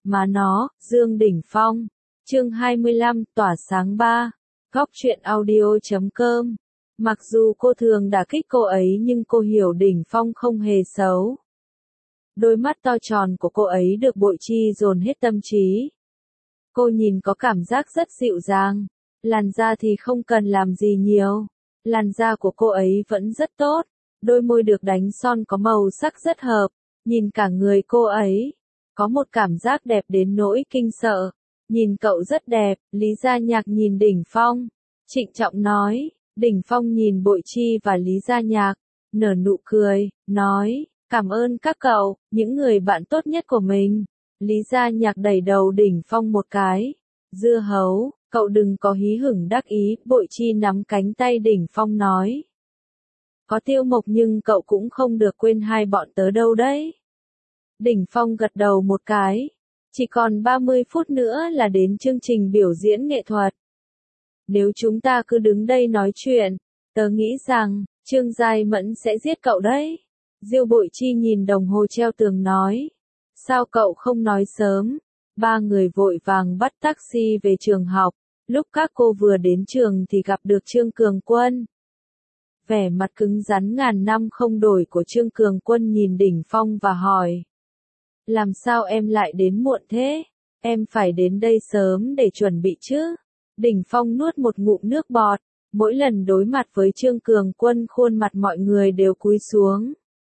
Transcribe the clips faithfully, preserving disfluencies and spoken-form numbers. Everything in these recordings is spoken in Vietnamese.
Má nó, Dương Đỉnh Phong. Chương hai mươi lăm, tỏa sáng ba. Góc truyện audio chấm com. Mặc dù cô thường đả kích cô ấy nhưng cô hiểu Đỉnh Phong không hề xấu. Đôi mắt to tròn của cô ấy được Bội Chi dồn hết tâm trí. Cô nhìn có cảm giác rất dịu dàng. Làn da thì không cần làm gì nhiều. Làn da của cô ấy vẫn rất tốt. Đôi môi được đánh son có màu sắc rất hợp. Nhìn cả người cô ấy. Có một cảm giác đẹp đến nỗi kinh sợ. Nhìn cậu rất đẹp, Lý Gia Nhạc nhìn Đỉnh Phong. Trịnh trọng nói, Đỉnh Phong nhìn Bội Chi và Lý Gia Nhạc. Nở nụ cười, nói, cảm ơn các cậu, những người bạn tốt nhất của mình. Lý Gia Nhạc đẩy đầu Đỉnh Phong một cái. Dưa hấu, cậu đừng có hí hửng đắc ý, Bội Chi nắm cánh tay Đỉnh Phong nói. Có Tiêu Mộc nhưng cậu cũng không được quên hai bọn tớ đâu đấy. Đỉnh Phong gật đầu một cái. Chỉ còn ba mươi phút nữa là đến chương trình biểu diễn nghệ thuật. Nếu chúng ta cứ đứng đây nói chuyện, tớ nghĩ rằng, Trương Giai Mẫn sẽ giết cậu đấy. Diêu Bội Chi nhìn đồng hồ treo tường nói. Sao cậu không nói sớm? Ba người vội vàng bắt taxi về trường học. Lúc các cô vừa đến trường thì gặp được Trương Cường Quân. Vẻ mặt cứng rắn ngàn năm không đổi của Trương Cường Quân nhìn Đỉnh Phong và hỏi. Làm sao em lại đến muộn thế? Em phải đến đây sớm để chuẩn bị chứ? Đỉnh Phong nuốt một ngụm nước bọt. Mỗi lần đối mặt với Trương Cường Quân khuôn mặt mọi người đều cúi xuống.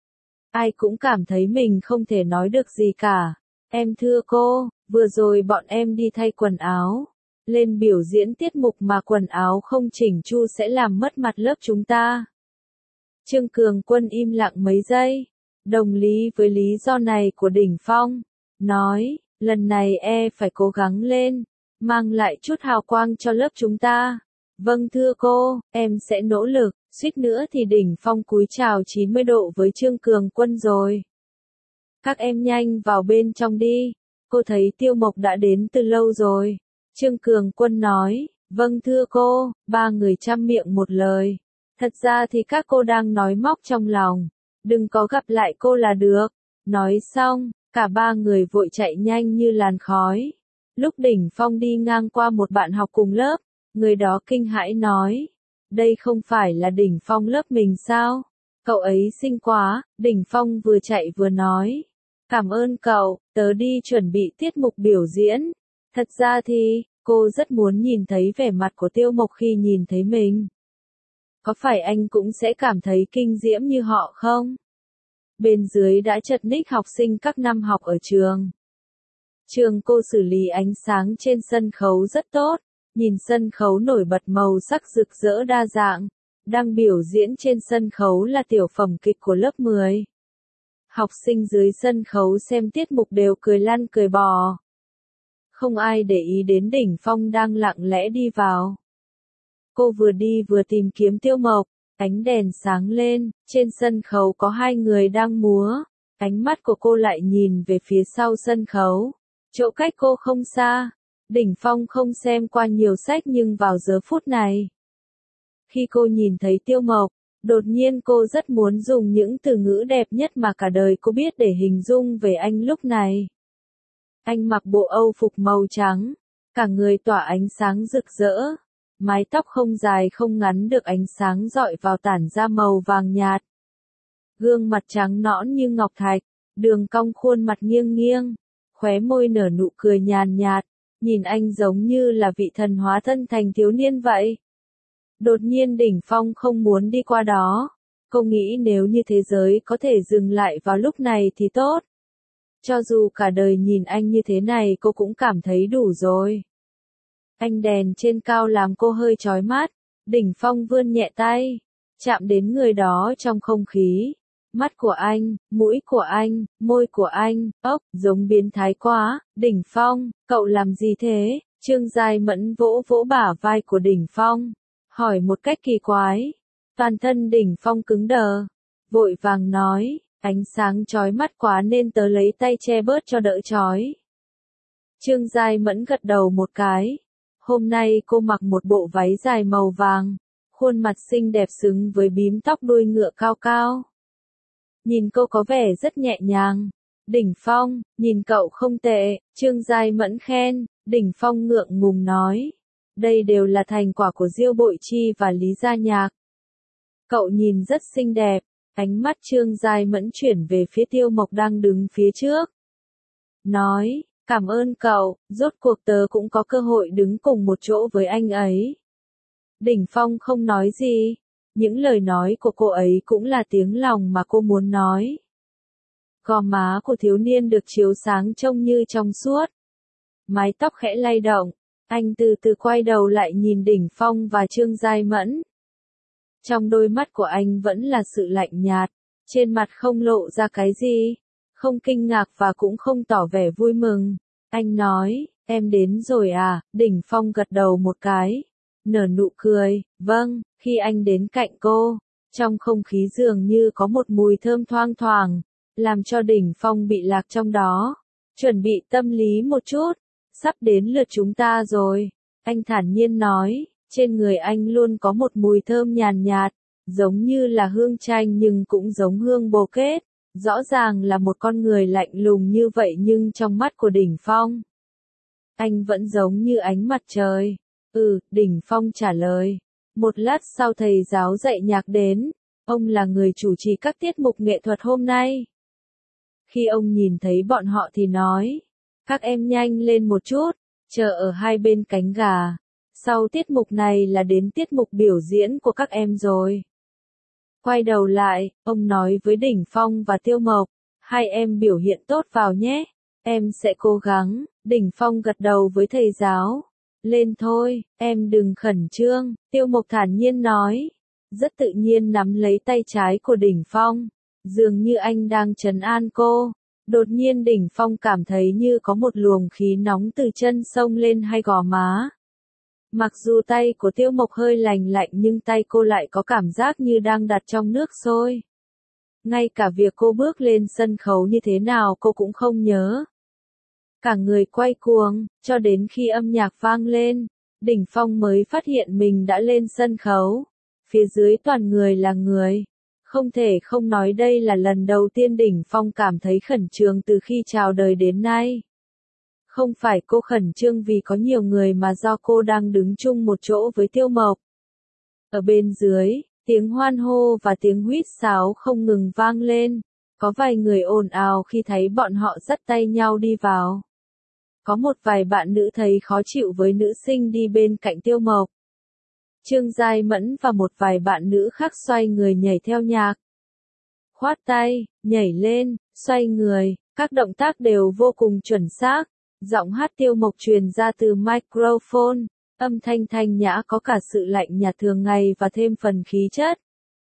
Ai cũng cảm thấy mình không thể nói được gì cả. Em thưa cô, vừa rồi bọn em đi thay quần áo. Lên biểu diễn tiết mục mà quần áo không chỉnh chu sẽ làm mất mặt lớp chúng ta. Trương Cường Quân im lặng mấy giây. Đồng lý với lý do này của Đỉnh Phong. Nói, lần này e phải cố gắng lên. Mang lại chút hào quang cho lớp chúng ta. Vâng thưa cô, em sẽ nỗ lực. Suýt nữa thì Đỉnh Phong cúi chào chín mươi độ với Trương Cường Quân rồi. Các em nhanh vào bên trong đi. Cô thấy Tiêu Mộc đã đến từ lâu rồi. Trương Cường Quân nói, vâng thưa cô, ba người chăm miệng một lời. Thật ra thì các cô đang nói móc trong lòng. Đừng có gặp lại cô là được. Nói xong, cả ba người vội chạy nhanh như làn khói. Lúc Đỉnh Phong đi ngang qua một bạn học cùng lớp, người đó kinh hãi nói. Đây không phải là Đỉnh Phong lớp mình sao? Cậu ấy xinh quá, Đỉnh Phong vừa chạy vừa nói. Cảm ơn cậu, tớ đi chuẩn bị tiết mục biểu diễn. Thật ra thì, cô rất muốn nhìn thấy vẻ mặt của Tiêu Mộc khi nhìn thấy mình. Có phải anh cũng sẽ cảm thấy kinh diễm như họ không? Bên dưới đã chật ních học sinh các năm học ở trường. Trường cô xử lý ánh sáng trên sân khấu rất tốt. Nhìn sân khấu nổi bật màu sắc rực rỡ đa dạng. Đang biểu diễn trên sân khấu là tiểu phẩm kịch của lớp mười. Học sinh dưới sân khấu xem tiết mục đều cười lăn cười bò. Không ai để ý đến Đỉnh Phong đang lặng lẽ đi vào. Cô vừa đi vừa tìm kiếm Tiêu Mộc. Ánh đèn sáng lên, trên sân khấu có hai người đang múa. Ánh mắt của cô lại nhìn về phía sau sân khấu. Chỗ cách cô không xa. Đỉnh Phong không xem qua nhiều sách nhưng vào giờ phút này. Khi cô nhìn thấy Tiêu Mộc, đột nhiên cô rất muốn dùng những từ ngữ đẹp nhất mà cả đời cô biết để hình dung về anh lúc này. Anh mặc bộ Âu phục màu trắng, cả người tỏa ánh sáng rực rỡ. Mái tóc không dài không ngắn được ánh sáng rọi vào tản ra màu vàng nhạt. Gương mặt trắng nõn như ngọc thạch, đường cong khuôn mặt nghiêng nghiêng, khóe môi nở nụ cười nhàn nhạt, nhìn anh giống như là vị thần hóa thân thành thiếu niên vậy. Đột nhiên Đỉnh Phong không muốn đi qua đó. Cô nghĩ nếu như thế giới có thể dừng lại vào lúc này thì tốt. Cho dù cả đời nhìn anh như thế này cô cũng cảm thấy đủ rồi. Ánh đèn trên cao làm cô hơi chói mắt. Đỉnh Phong vươn nhẹ tay, chạm đến người đó trong không khí. Mắt của anh, mũi của anh, môi của anh, ốc, giống biến thái quá. Đỉnh Phong, cậu làm gì thế? Trương Giai Mẫn vỗ vỗ bả vai của Đỉnh Phong, hỏi một cách kỳ quái. Toàn thân Đỉnh Phong cứng đờ, vội vàng nói, ánh sáng chói mắt quá nên tớ lấy tay che bớt cho đỡ chói. Trương Giai Mẫn gật đầu một cái. Hôm nay cô mặc một bộ váy dài màu vàng, khuôn mặt xinh đẹp xứng với bím tóc đuôi ngựa cao cao. Nhìn cô có vẻ rất nhẹ nhàng, Đỉnh Phong, nhìn cậu không tệ, Trương Giai Mẫn khen, Đỉnh Phong ngượng ngùng nói. Đây đều là thành quả của Diêu Bội Chi và Lý Gia Nhạc. Cậu nhìn rất xinh đẹp, ánh mắt Trương Giai Mẫn chuyển về phía Tiêu Mộc đang đứng phía trước. Nói, cảm ơn cậu, rốt cuộc tớ cũng có cơ hội đứng cùng một chỗ với anh ấy. Đỉnh Phong không nói gì, những lời nói của cô ấy cũng là tiếng lòng mà cô muốn nói. Gò má của thiếu niên được chiếu sáng trông như trong suốt. Mái tóc khẽ lay động, anh từ từ quay đầu lại nhìn Đỉnh Phong và Trương Giai Mẫn. Trong đôi mắt của anh vẫn là sự lạnh nhạt, trên mặt không lộ ra cái gì, không kinh ngạc và cũng không tỏ vẻ vui mừng. Anh nói, em đến rồi à, Đỉnh Phong gật đầu một cái, nở nụ cười, vâng, khi anh đến cạnh cô, trong không khí dường như có một mùi thơm thoang thoảng, làm cho Đỉnh Phong bị lạc trong đó, chuẩn bị tâm lý một chút, sắp đến lượt chúng ta rồi, anh thản nhiên nói, trên người anh luôn có một mùi thơm nhàn nhạt, giống như là hương chanh nhưng cũng giống hương bồ kết, rõ ràng là một con người lạnh lùng như vậy nhưng trong mắt của Đỉnh Phong, anh vẫn giống như ánh mặt trời. Ừ, Đỉnh Phong trả lời. Một lát sau thầy giáo dạy nhạc đến, ông là người chủ trì các tiết mục nghệ thuật hôm nay. Khi ông nhìn thấy bọn họ thì nói, các em nhanh lên một chút, chờ ở hai bên cánh gà. Sau tiết mục này là đến tiết mục biểu diễn của các em rồi. Quay đầu lại, ông nói với Đỉnh Phong và Tiêu Mộc, hai em biểu hiện tốt vào nhé, em sẽ cố gắng. Đỉnh Phong gật đầu với thầy giáo. Lên thôi, em đừng khẩn trương, Tiêu Mộc thản nhiên nói. Rất tự nhiên nắm lấy tay trái của Đỉnh Phong, dường như anh đang trấn an cô. Đột nhiên Đỉnh Phong cảm thấy như có một luồng khí nóng từ chân xông lên hai gò má. Mặc dù tay của Tiêu Mộc hơi lành lạnh nhưng tay cô lại có cảm giác như đang đặt trong nước sôi. Ngay cả việc cô bước lên sân khấu như thế nào cô cũng không nhớ. Cả người quay cuồng, cho đến khi âm nhạc vang lên, Đỉnh Phong mới phát hiện mình đã lên sân khấu. Phía dưới toàn người là người. Không thể không nói đây là lần đầu tiên Đỉnh Phong cảm thấy khẩn trương từ khi chào đời đến nay. Không phải cô khẩn trương vì có nhiều người mà do cô đang đứng chung một chỗ với Tiêu Mộc. Ở bên dưới, tiếng hoan hô và tiếng huýt sáo không ngừng vang lên. Có vài người ồn ào khi thấy bọn họ dắt tay nhau đi vào. Có một vài bạn nữ thấy khó chịu với nữ sinh đi bên cạnh Tiêu Mộc. Trương Giai Mẫn và một vài bạn nữ khác xoay người nhảy theo nhạc. Khoát tay, nhảy lên, xoay người, các động tác đều vô cùng chuẩn xác. Giọng hát Tiêu Mộc truyền ra từ microphone, âm thanh thanh nhã có cả sự lạnh nhạt thường ngày và thêm phần khí chất.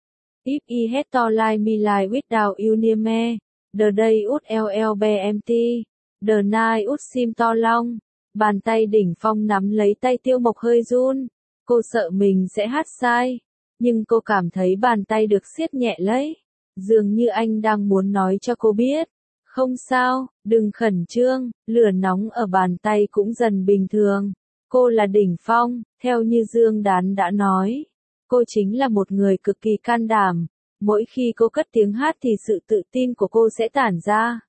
If I had to like me like without you near me, the day would ll be empty, the night would seem to long. Bàn tay Đỉnh Phong nắm lấy tay Tiêu Mộc hơi run, cô sợ mình sẽ hát sai, nhưng cô cảm thấy bàn tay được siết nhẹ lấy, dường như anh đang muốn nói cho cô biết. Không sao, đừng khẩn trương, lửa nóng ở bàn tay cũng dần bình thường. Cô là Đỉnh Phong, theo như Dương Đán đã nói. Cô chính là một người cực kỳ can đảm. Mỗi khi cô cất tiếng hát thì sự tự tin của cô sẽ tản ra.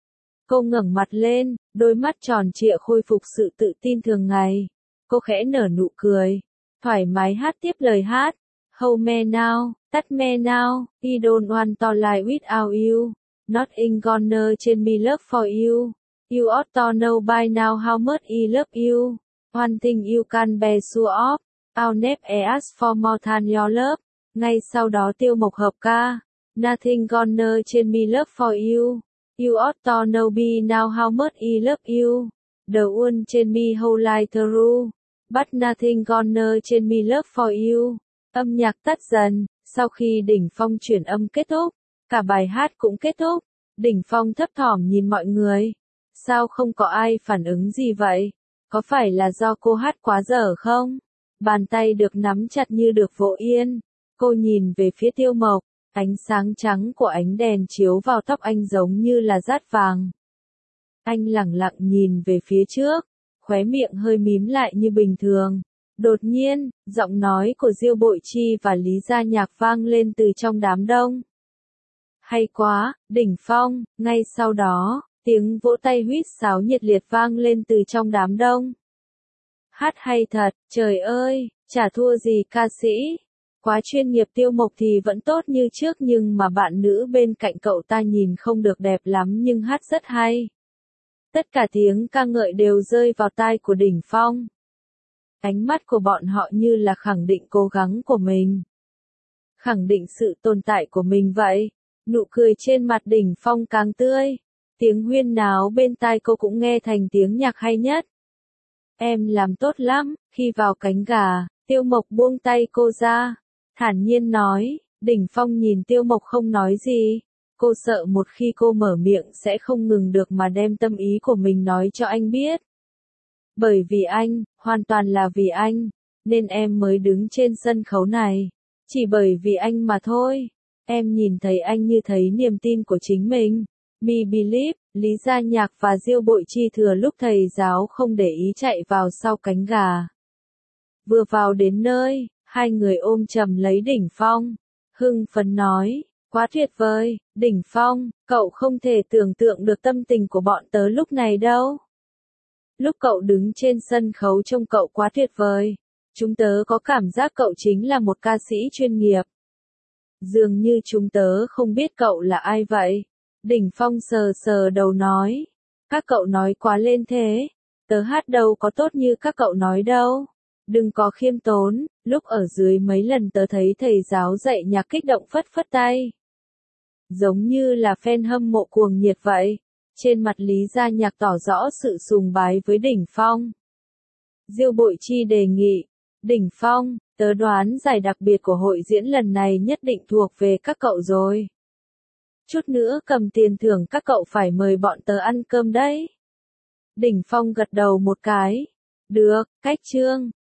Cô ngẩng mặt lên, đôi mắt tròn trịa khôi phục sự tự tin thường ngày. Cô khẽ nở nụ cười, thoải mái hát tiếp lời hát. Hold me now, touch me now, I don't want to lie without you. Nothing gonna change me love for you. You ought to know by now how much I love you. One thing you can be sure of, I'll never ask for more than your love. Ngay sau đó Tiêu Mộc hợp ca. Nothing gonna change me love for you. You ought to know by now how much I love you. The one change me whole life through. But nothing gonna change me love for you. Âm nhạc tắt dần, sau khi Đỉnh Phong chuyển âm kết thúc. Cả bài hát cũng kết thúc, Đỉnh Phong thấp thỏm nhìn mọi người. Sao không có ai phản ứng gì vậy? Có phải là do cô hát quá dở không? Bàn tay được nắm chặt như được vỗ yên. Cô nhìn về phía Tiêu Mộc, ánh sáng trắng của ánh đèn chiếu vào tóc anh giống như là dát vàng. Anh lẳng lặng nhìn về phía trước, khóe miệng hơi mím lại như bình thường. Đột nhiên, giọng nói của Diêu Bội Chi và Lý Gia Nhạc vang lên từ trong đám đông. Hay quá, Đỉnh Phong, ngay sau đó, tiếng vỗ tay huýt sáo nhiệt liệt vang lên từ trong đám đông. Hát hay thật, trời ơi, chả thua gì ca sĩ. Quá chuyên nghiệp. Tiêu Mộc thì vẫn tốt như trước nhưng mà bạn nữ bên cạnh cậu ta nhìn không được đẹp lắm nhưng hát rất hay. Tất cả tiếng ca ngợi đều rơi vào tai của Đỉnh Phong. Ánh mắt của bọn họ như là khẳng định cố gắng của mình. Khẳng định sự tồn tại của mình vậy. Nụ cười trên mặt Đỉnh Phong càng tươi. Tiếng huyên náo bên tai cô cũng nghe thành tiếng nhạc hay nhất. Em làm tốt lắm. Khi vào cánh gà, Tiêu Mộc buông tay cô ra. Thản nhiên nói. Đỉnh Phong nhìn Tiêu Mộc không nói gì. Cô sợ một khi cô mở miệng sẽ không ngừng được mà đem tâm ý của mình nói cho anh biết. Bởi vì anh, hoàn toàn là vì anh, nên em mới đứng trên sân khấu này. Chỉ bởi vì anh mà thôi. Em nhìn thấy anh như thấy niềm tin của chính mình. Me believe, Lý Gia Nhạc và Diêu Bội Chi thừa lúc thầy giáo không để ý chạy vào sau cánh gà. Vừa vào đến nơi, hai người ôm chầm lấy Đỉnh Phong. Hưng phấn nói, quá tuyệt vời, Đỉnh Phong, cậu không thể tưởng tượng được tâm tình của bọn tớ lúc này đâu. Lúc cậu đứng trên sân khấu trông cậu quá tuyệt vời. Chúng tớ có cảm giác cậu chính là một ca sĩ chuyên nghiệp. Dường như chúng tớ không biết cậu là ai vậy. Đỉnh Phong sờ sờ đầu nói. Các cậu nói quá lên thế. Tớ hát đâu có tốt như các cậu nói đâu. Đừng có khiêm tốn. Lúc ở dưới mấy lần tớ thấy thầy giáo dạy nhạc kích động phất phất tay. Giống như là fan hâm mộ cuồng nhiệt vậy. Trên mặt Lý Gia Nhạc tỏ rõ sự sùng bái với Đỉnh Phong. Diêu Bội Chi đề nghị. Đỉnh Phong, tớ đoán giải đặc biệt của hội diễn lần này nhất định thuộc về các cậu rồi. Chút nữa cầm tiền thưởng các cậu phải mời bọn tớ ăn cơm đấy. Đỉnh Phong gật đầu một cái. Được, cách chương.